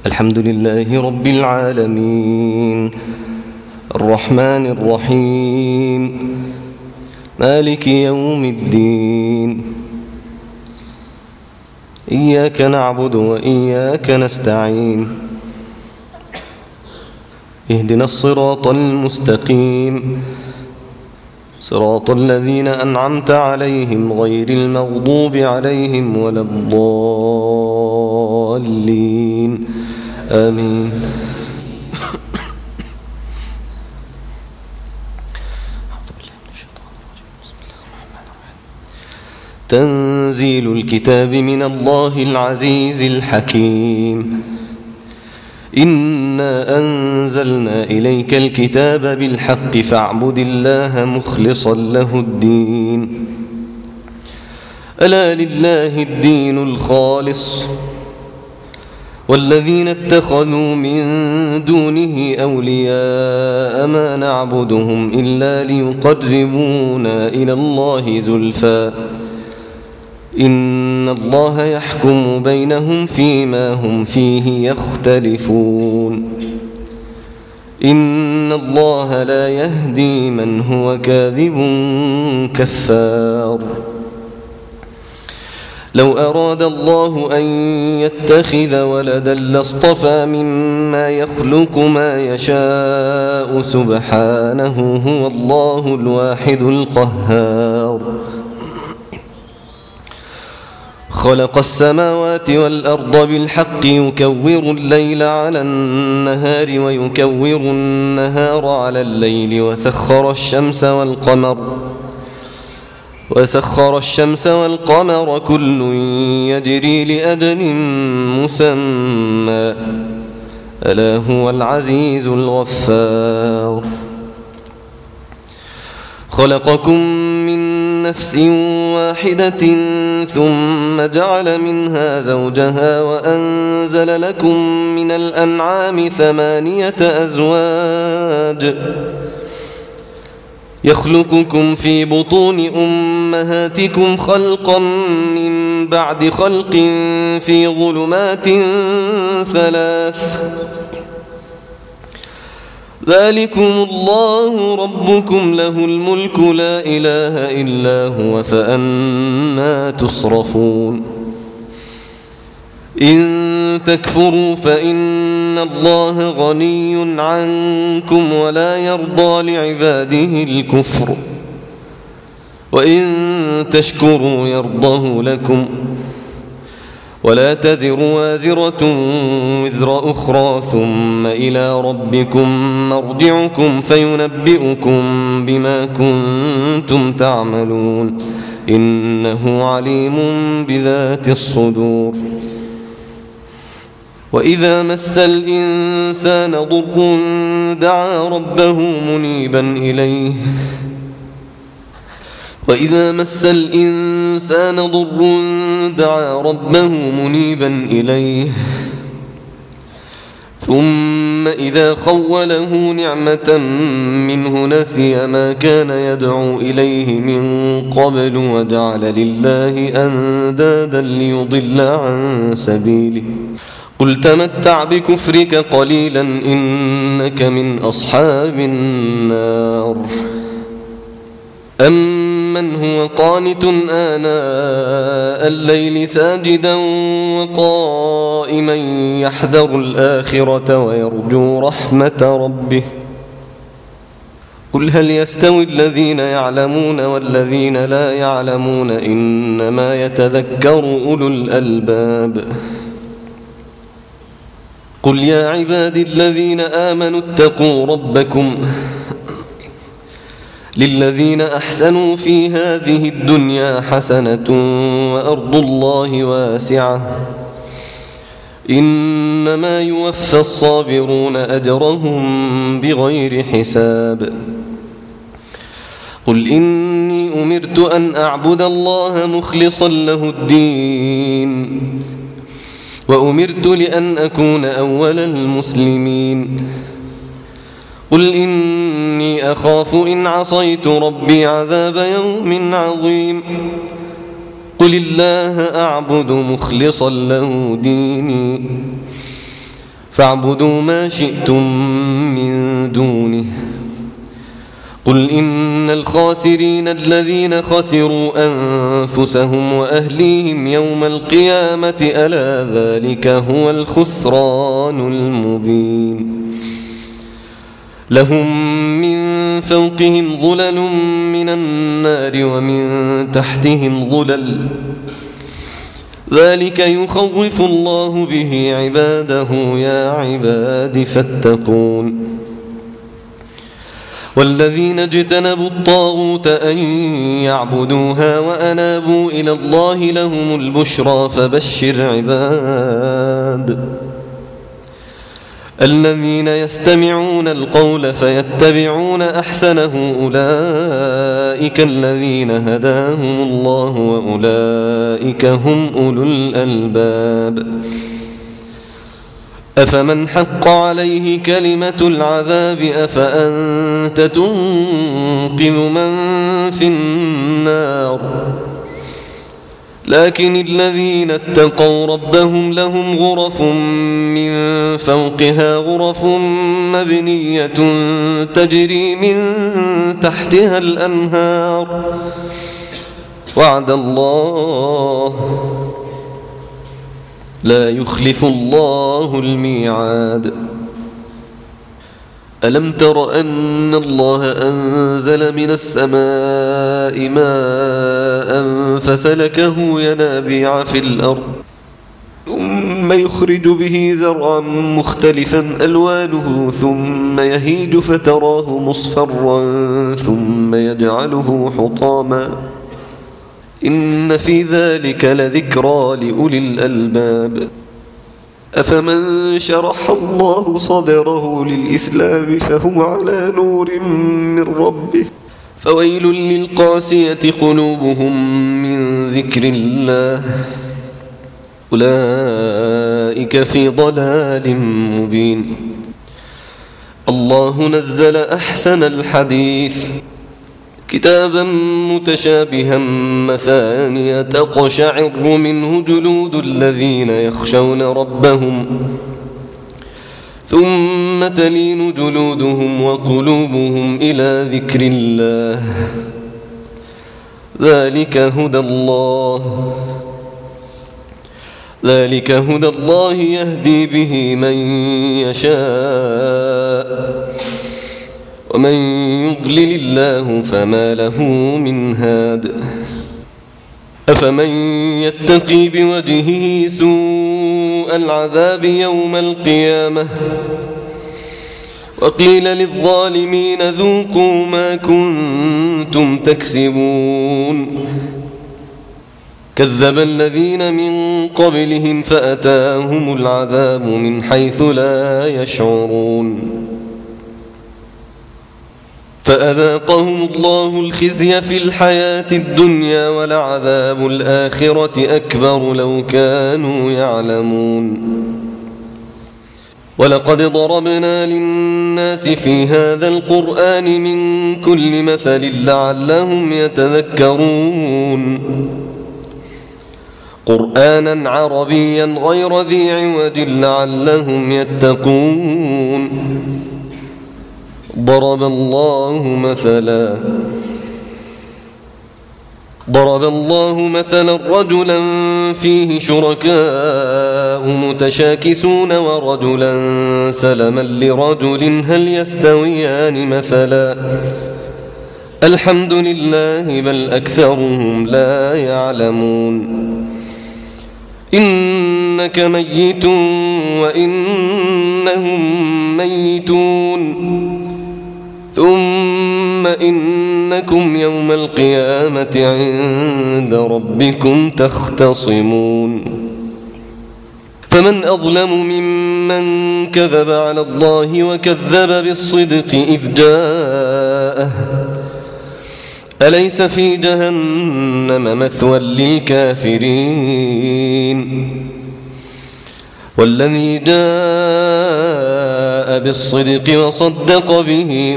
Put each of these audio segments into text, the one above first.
الحمد لله رب العالمين الرحمن الرحيم مالك يوم الدين إياك نعبد وإياك نستعين اهدنا الصراط المستقيم صراط الذين أنعمت عليهم غير المغضوب عليهم ولا الضالين آمين. تنزيل الكتاب من الله العزيز الحكيم. إنا أنزلنا إليك الكتاب بالحق فاعبد الله مخلصا له الدين ألا لله الدين الخالص والذين اتخذوا من دونه أولياء ما نعبدهم إلا ليقربونا إلى الله زلفى إن الله يحكم بينهم فيما هم فيه يختلفون إن الله لا يهدي من هو كاذب كفار. لو أراد الله أن يتخذ ولدا لاصطفى مما يخلق ما يشاء سبحانه هو الله الواحد القهار. خلق السماوات والأرض بالحق يكور الليل على النهار ويكور النهار على الليل وسخر الشمس والقمر كل يجري لأجل مسمى ألا هو العزيز الغفار. خلقكم من نفس واحدة ثم جعل منها زوجها وأنزل لكم من الأنعام 8 أزواج يخلقكم في بطون أمهاتكم خلقا من بعد خلق في ظلمات 3 ذلكم الله ربكم له الملك لا إله إلا هو فأنى تصرفون. إن تكفروا فإن الله غني عنكم ولا يرضى لعباده الكفر وإن تشكروا يرضه لكم ولا تزر وازرة وزر أخرى ثم إلى ربكم مرجعكم فينبئكم بما كنتم تعملون إنه عليم بذات الصدور. وإذا مس الإنسان ضر دعا ربه منيبا إليه ثم إذا خوله نعمة منه نسي ما كان يدعو إليه من قبل وجعل لله أندادا ليضل عن سبيله قل تمتع بكفرك قليلا إنك من أصحاب النار. أمن هو قانت آناء الليل ساجدا وقائما يحذر الآخرة ويرجو رحمة ربه قل هل يستوي الذين يعلمون والذين لا يعلمون إنما يتذكر أولو الألباب. قل يا عبادي الذين آمنوا اتقوا ربكم للذين أحسنوا في هذه الدنيا حسنة وأرض الله واسعة إنما يوفى الصابرون أجرهم بغير حساب. قل إني أمرت أن أعبد الله مخلصا له الدين وأمرت لأن أكون أول المسلمين. قل إني أخاف إن عصيت ربي عذاب يوم عظيم. قل الله أعبد مخلصا له ديني فاعبدوا ما شئتم من دونه. قل إن الخاسرين الذين خسروا أنفسهم وأهليهم يوم القيامة ألا ذلك هو الخسران المبين. لهم من فوقهم ظلل من النار ومن تحتهم ظلل ذلك يخوف الله به عباده يا عباد فاتقون. والذين اجتنبوا الطاغوت أن يعبدوها وأنابوا إلى الله لهم البشرى فبشر عباد الذين يستمعون القول فيتبعون أحسنه أولئك الذين هداهم الله وأولئك هم أولو الألباب. أفمن حق عليه كلمة العذاب أفأنت تنقذ من في النار. لكن الذين اتقوا ربهم لهم غرف من فوقها غرف مبنية تجري من تحتها الأنهار وعد الله لا يخلف الله الميعاد. ألم تر أن الله أنزل من السماء ماء فسلكه ينابيع في الأرض ثم يخرج به زرعا مختلفا ألوانه ثم يهيج فتراه مصفرا ثم يجعله حطاما إن في ذلك لذكرى لأولي الألباب. أفمن شرح الله صدره للإسلام فهو على نور من ربه فويل للقاسية قلوبهم من ذكر الله أولئك في ضلال مبين. الله نزل أحسن الحديث كتابا متشابها مثانية تقشعر منه جلود الذين يخشون ربهم ثم تلين جلودهم وقلوبهم إلى ذكر الله ذلك هدى الله يهدي به من يشاء ومن يضلل الله فما له من هاد. أفمن يتقي بوجهه سوء العذاب يوم القيامة وقيل للظالمين ذوقوا ما كنتم تكسبون. كذب الذين من قبلهم فأتاهم العذاب من حيث لا يشعرون فأذاقهم الله الخزي في الحياة الدنيا ولعذاب الآخرة أكبر لو كانوا يعلمون. ولقد ضربنا للناس في هذا القرآن من كل مثل لعلهم يتذكرون قرآنا عربيا غير ذي عوج لعلهم يتقون. ضرب الله مثلا رجلا فيه شركاء متشاكسون ورجلا سلما لرجل هل يستويان مثلا الحمد لله بل أكثرهم لا يعلمون. إنك ميت وإنهم ميتون ثم إنكم يوم القيامة عند ربكم تختصمون. فمن أظلم ممن كذب على الله وكذب بالصدق إذ جاءه أليس في جهنم مثوى للكافرين. والذي جاء بالصدق وصدق به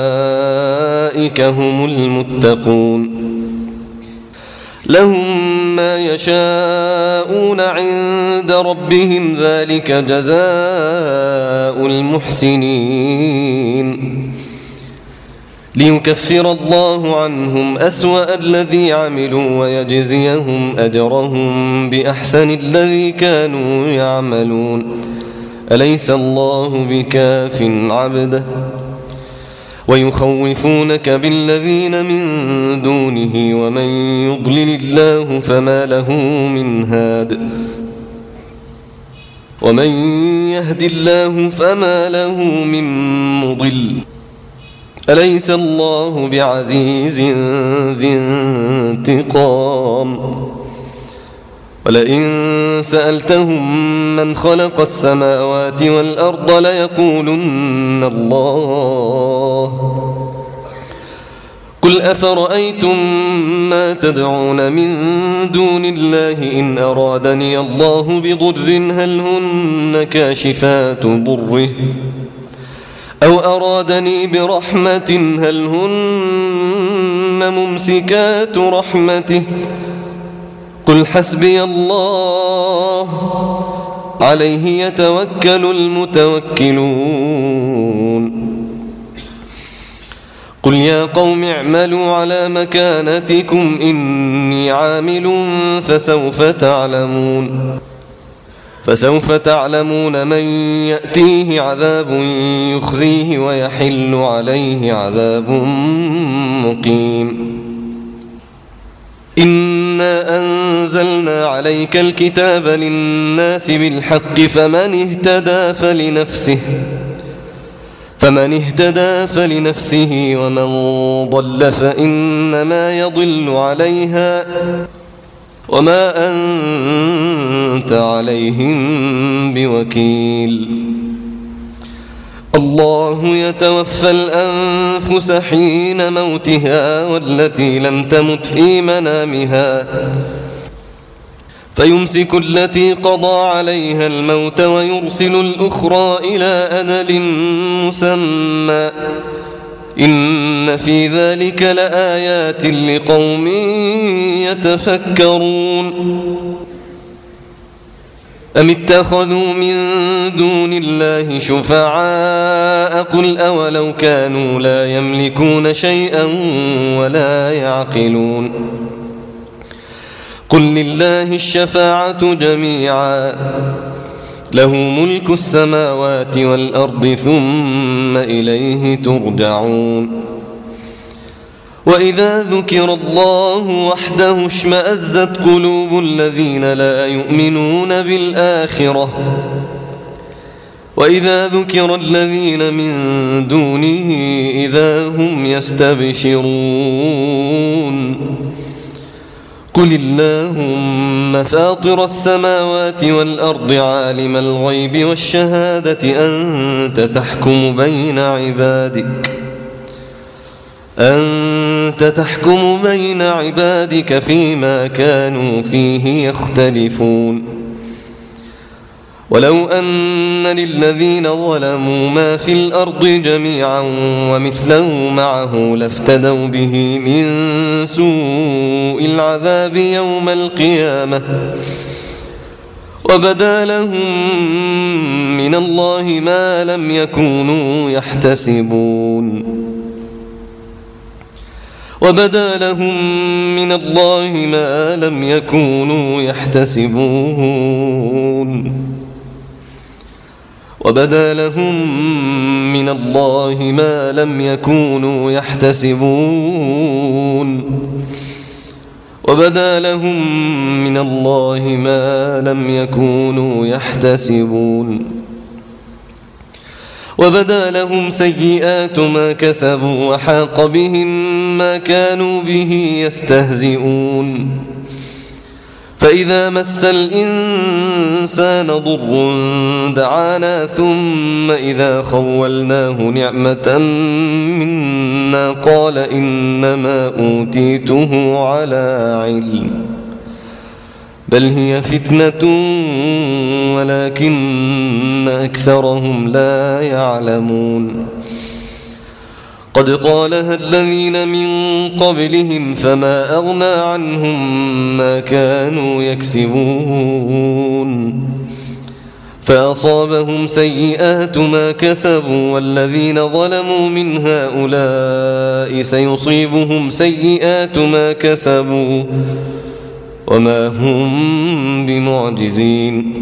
أولئك هم المتقون. لهم ما يشاءون عند ربهم ذلك جزاء المحسنين ليكفر الله عنهم أسوأ الذي عملوا ويجزيهم أجرهم بأحسن الذي كانوا يعملون أليس الله بكاف عبده ويخوفونك بالذين من دونه ومن يضلل الله فما له من هاد ومن يهد الله فما له من مضل أليس الله بعزيز ذي انتقام ولئن سألتهم من خلق السماوات والأرض ليقولن الله قل أفرأيتم ما تدعون من دون الله إن أرادني الله بضر هل هن كاشفات ضره أو أرادني برحمة هل هن ممسكات رحمته قل حسبي الله عليه يتوكل المتوكلون قل يا قوم اعملوا على مكانتكم إني عامل فسوف تعلمون من يأتيه عذاب يخزيه ويحل عليه عذاب مقيم إنا أنزلنا عليك الكتاب للناس بالحق فمن اهتدى فلنفسه ومن ضل فإنما يضل عليها وما أنت عليهم بوكيل الله يتوفى الأنفس حين موتها والتي لم تمت في منامها فيمسك التي قضى عليها الموت ويرسل الأخرى إلى أجل مسمى إن في ذلك لآيات لقوم يتفكرون أم اتخذوا من دون الله شفعاء قل أولو كانوا لا يملكون شيئا ولا يعقلون قل لله الشفاعة جميعا له ملك السماوات والأرض ثم إليه ترجعون وإذا ذكر الله وحده اشمأزت قلوب الذين لا يؤمنون بالآخرة وإذا ذكر الذين من دونه إذا هم يستبشرون قل اللهم فاطر السماوات والأرض عالم الغيب والشهادة أنت تحكم بين عبادك فيما كانوا فيه يختلفون ولو أن للذين ظلموا ما في الأرض جميعا ومثله معه لافتدوا به من سوء العذاب يوم القيامة وبدا لهم من الله ما لم يكونوا يحتسبون وبدا لهم من الله ما لم يكونوا يحتسبون وبدا لهم من الله ما لم يكونوا يحتسبون وبدا لهم من الله ما لم يكونوا يحتسبون وبدا لهم سيئات ما كسبوا وحاق بهم ما كانوا به يستهزئون فإذا مس الإنسان ضر دعانا ثم إذا خولناه نعمة منا قال إنما أوتيته على علم بل هي فتنة ولكن أكثرهم لا يعلمون قد قالها الذين من قبلهم فما أغنى عنهم ما كانوا يكسبون فأصابهم سيئات ما كسبوا والذين ظلموا من هؤلاء سيصيبهم سيئات ما كسبوا وما هم بمعجزين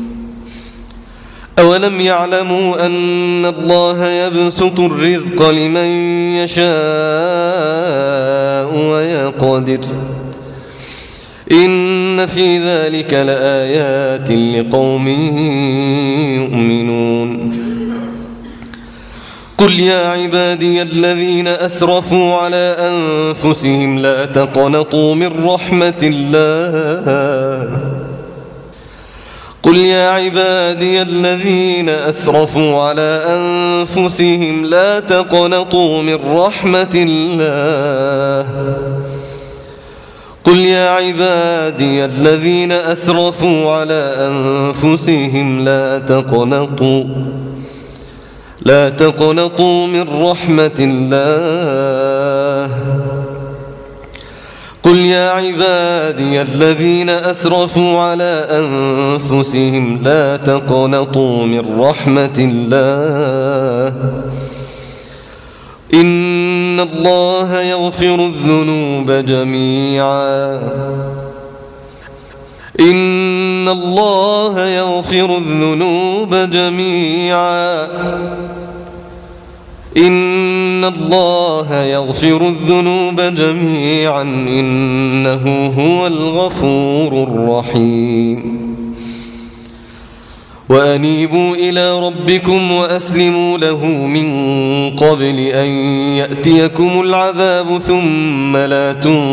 أولم يعلموا أن الله يبسط الرزق لمن يشاء ويقدر إن في ذلك لآيات لقوم يؤمنون قل يا عبادي الذين أسرفوا على أنفسهم لا تقنطوا من رحمة الله قل يا عبادي الذين أسرفوا على أنفسهم لا تقنطوا من رحمة الله قل يا عبادي الذين أسرفوا على أنفسهم لا تقنطوا من رحمة الله قل يا عبادي الذين أسرفوا على أنفسهم لا تقنطوا من رحمة الله إن الله يغفر الذنوب جميعا إن الله يغفر الذنوب جميعا إن الله يغفر الذنوب جميعا إنه هو الغفور الرحيم وأنيبوا إلى ربكم وأسلموا له من قبل أن يأتيكم العذاب ثم لا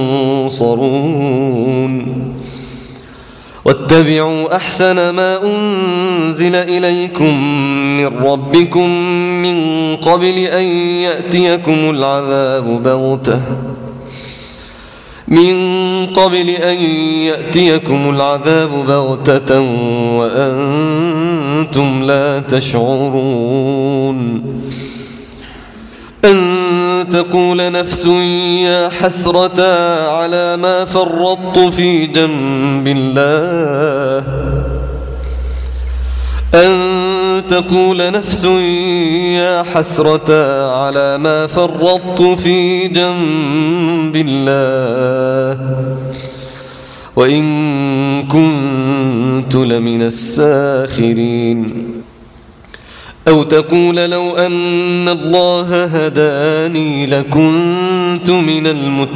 تنصرون واتبعوا أحسن ما أنزل إليكم من ربكم من قبل أن يأتيكم العذاب بغتة وأنتم لا تشعرون أن تقول نفس يا حسرة على ما فرطت في جنب الله أن تقول نفس يا حسرة على ما فرطت في جنب الله وإن كنت لمن الساخرين أو تقول لو أن الله هداني لكنت من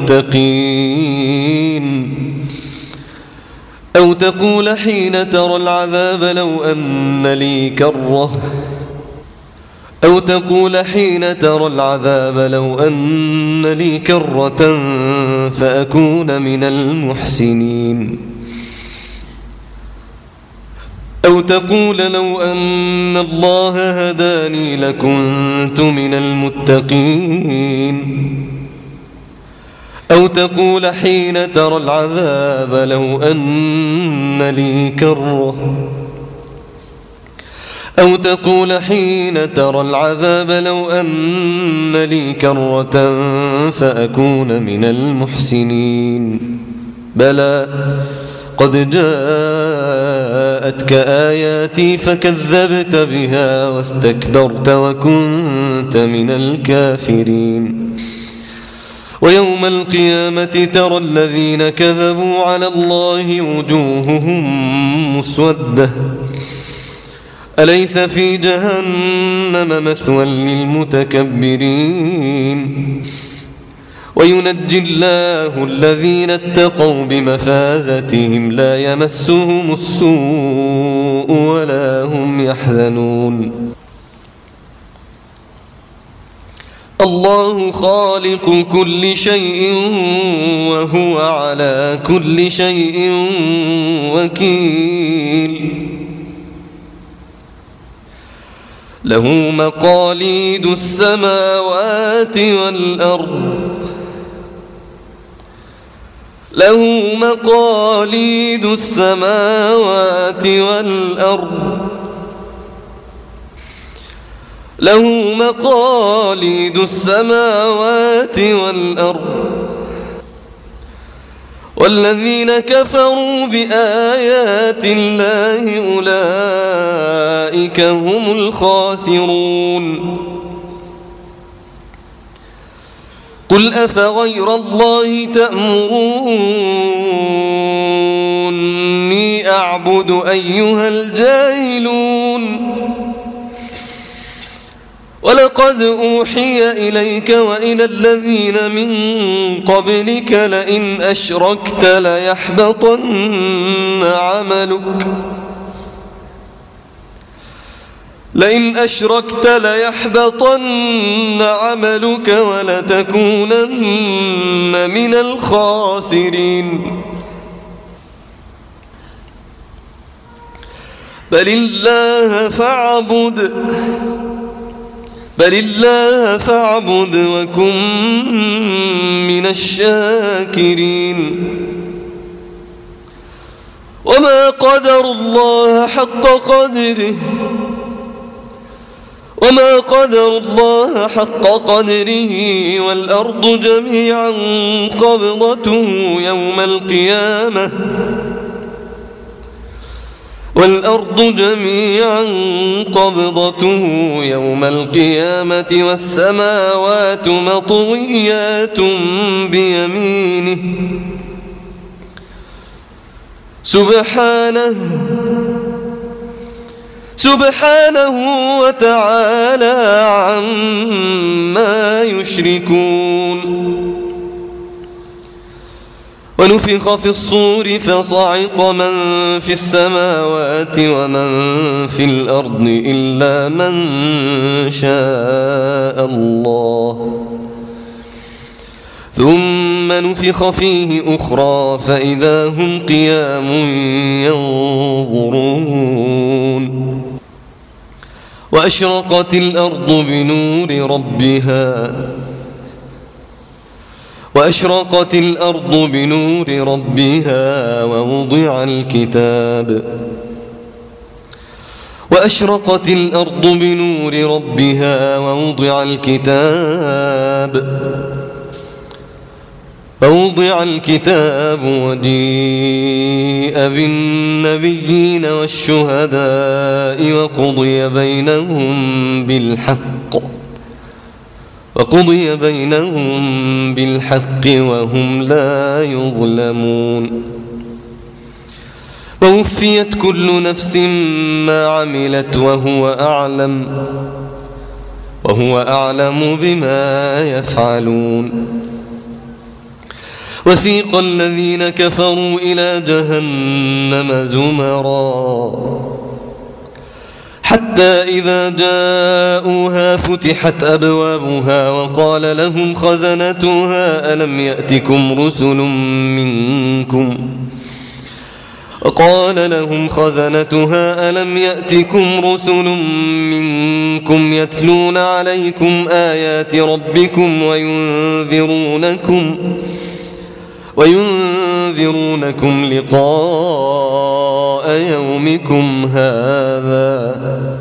المتقين أو تقول حين ترى العذاب لو أن لي كرة فأكون من المحسنين أو تقول لو أن الله هداني لكنت من المتقين أو تقول حين ترى العذاب لو أن لي كرة فأكون من المحسنين بلى قد جاءتك آياتي فكذبت بها واستكبرت وكنت من الكافرين ويوم القيامة ترى الذين كذبوا على الله وجوههم مسودة أليس في جهنم مثوى للمتكبرين وينجي الله الذين اتقوا بمفازتهم لا يمسهم السوء ولا هم يحزنون الله خالق كل شيء وهو على كل شيء وكيل له مقاليد السماوات والأرض له مقاليد السماوات والأرض والذين كفروا بآيات الله أولئك هم الخاسرون قل أفغير الله تأمروني أعبد أيها الجاهلون ولقد أوحي إليك وإلى الذين من قبلك لئن أشركت ليحبطن عملك ولتكونن من الخاسرين بل الله فاعبد وكن من الشاكرين وما قدروا الله حق قدره والأرض جميعا قبضته يوم القيامة والسماوات مطويات بيمينه سبحانه وتعالى عما يشركون ونفخ في الصور فصعق من في السماوات ومن في الأرض إلا من شاء الله ثم نفخ فيه أخرى فإذا هم قيام ينظرون وأشرقت الأرض بنور ربها ووضع الكتاب وجيء بالنبيين والشهداء وقضي بينهم بالحق وهم لا يظلمون ووفيت كل نفس ما عملت وهو أعلم بما يفعلون وسيق الذين كفروا إلى جهنم زمرا حتى إذا جاءوها فتحت أبوابها وقال لهم خزنتها ألم يأتكم رسل منكم يتلون عليكم آيات ربكم وينذرونكم لقاء يومكم هذا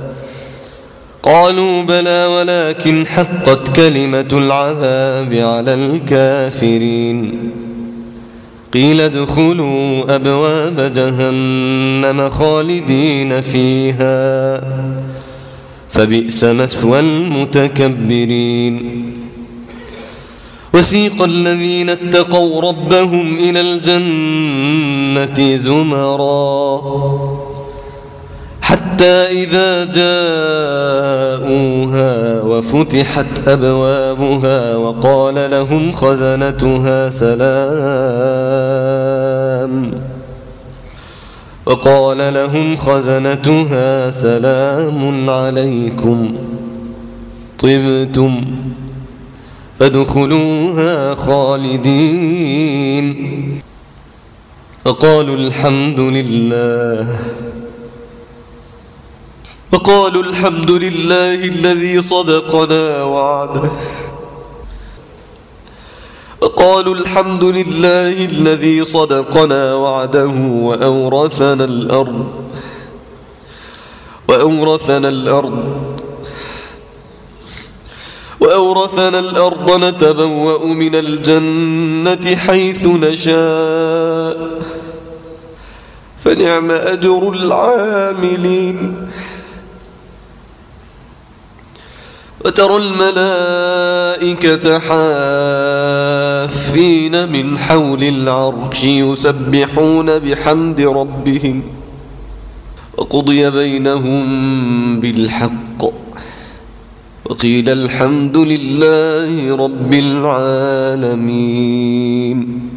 قالوا بلى ولكن حقت كلمة العذاب على الكافرين قيل ادخلوا أبواب جهنم خالدين فيها فبئس مثوى المتكبرين وسيق الذين اتقوا ربهم إلى الجنة زمرا حتى إذا جاءوها وفتحت أبوابها وقال لهم خزنتها سلام عليكم طبتم فادخلوها خالدين وقالوا الحمد لله الذي صدقنا وعده وأورثنا الأرض نتبوأ من الجنة حيث نشاء فنعم أجر العاملين. وترى الملائكة حافين من حول العرش يسبحون بحمد ربهم وقضي بينهم بالحق وقيل الحمد لله رب العالمين.